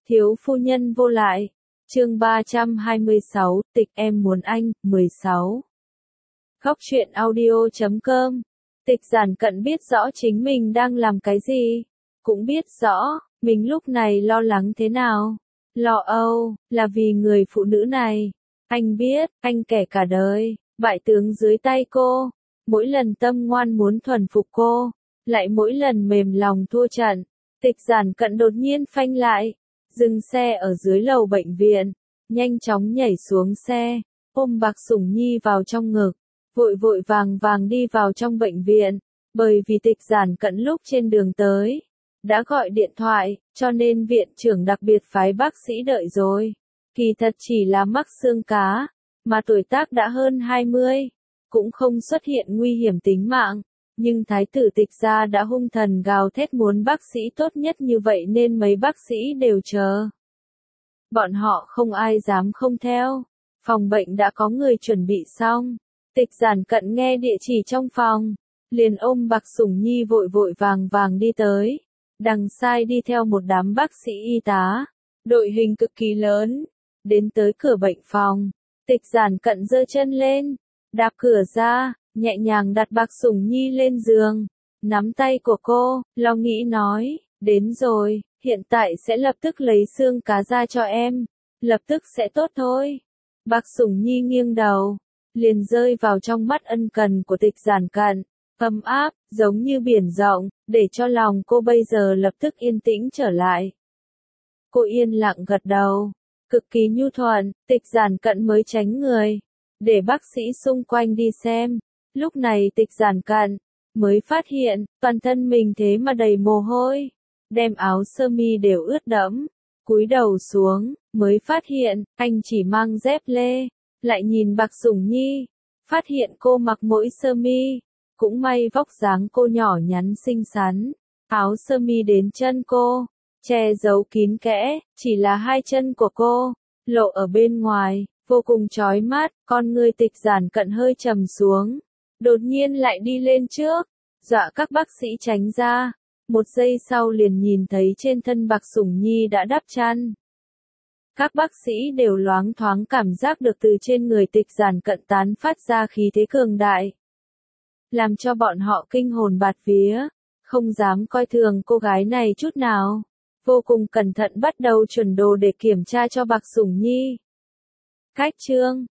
Thiếu phu nhân vô lại. Chương 326, tịch em muốn anh, 16. Góc truyện audio.com. Tịch Giản Cận biết rõ chính mình đang làm cái gì, cũng biết rõ mình lúc này lo lắng thế nào. Lo âu là vì người phụ nữ này. Anh biết, anh kẻ cả đời bại tướng dưới tay cô, mỗi lần tâm ngoan muốn thuần phục cô, lại mỗi lần mềm lòng thua trận. Tịch Giản Cận đột nhiên phanh lại, dừng xe ở dưới lầu bệnh viện, nhanh chóng nhảy xuống xe, ôm Bạc Sủng Nhi vào trong ngực, vội vội vàng vàng đi vào trong bệnh viện, bởi vì Tịch Giản Cận lúc trên đường tới đã gọi điện thoại, cho nên viện trưởng đặc biệt phái bác sĩ đợi rồi. Kỳ thật chỉ là mắc xương cá, mà tuổi tác đã hơn 20, cũng không xuất hiện nguy hiểm tính mạng, nhưng thái tử Tịch gia đã hung thần gào thét muốn bác sĩ tốt nhất như vậy nên mấy bác sĩ đều chờ. Bọn họ không ai dám không theo, phòng bệnh đã có người chuẩn bị xong. Tịch Giản Cận nghe địa chỉ trong phòng, liền ôm Bạc Sủng Nhi vội vội vàng vàng đi tới. Đằng sai đi theo một đám bác sĩ y tá, đội hình cực kỳ lớn, đến tới cửa bệnh phòng. Tịch Giản Cận giơ chân lên, đạp cửa ra, nhẹ nhàng đặt Bạc Sủng Nhi lên giường, nắm tay của cô, lo nghĩ nói, đến rồi, hiện tại sẽ lập tức lấy xương cá ra cho em, lập tức sẽ tốt thôi. Bạc Sủng Nhi nghiêng đầu, liền rơi vào trong mắt ân cần của Tịch Giản Cận, ấm áp, giống như biển rộng, để cho lòng cô bây giờ lập tức yên tĩnh trở lại. Cô yên lặng gật đầu, cực kỳ nhu thuận. Tịch Giản Cận mới tránh người, để bác sĩ xung quanh đi xem. Lúc này Tịch Giản Cận mới phát hiện, toàn thân mình thế mà đầy mồ hôi, đem áo sơ mi đều ướt đẫm. Cúi đầu xuống, mới phát hiện, anh chỉ mang dép lê. Lại nhìn Bạc Sủng Nhi, phát hiện cô mặc mỗi sơ mi. Cũng may vóc dáng cô nhỏ nhắn xinh xắn, áo sơ mi đến chân cô, che giấu kín kẽ, chỉ là hai chân của cô, lộ ở bên ngoài, vô cùng chói mắt. Con người Tịch Giản Cận hơi trầm xuống, đột nhiên lại đi lên trước, dọa các bác sĩ tránh ra. Một giây sau liền nhìn thấy trên thân Bạc Sủng Nhi đã đắp chăn. Các bác sĩ đều loáng thoáng cảm giác được từ trên người Tịch Giản Cận tán phát ra khí thế cường đại, làm cho bọn họ kinh hồn bạt vía, không dám coi thường cô gái này chút nào, vô cùng cẩn thận bắt đầu chuẩn đồ để kiểm tra cho Bạc Sủng Nhi. Cách chương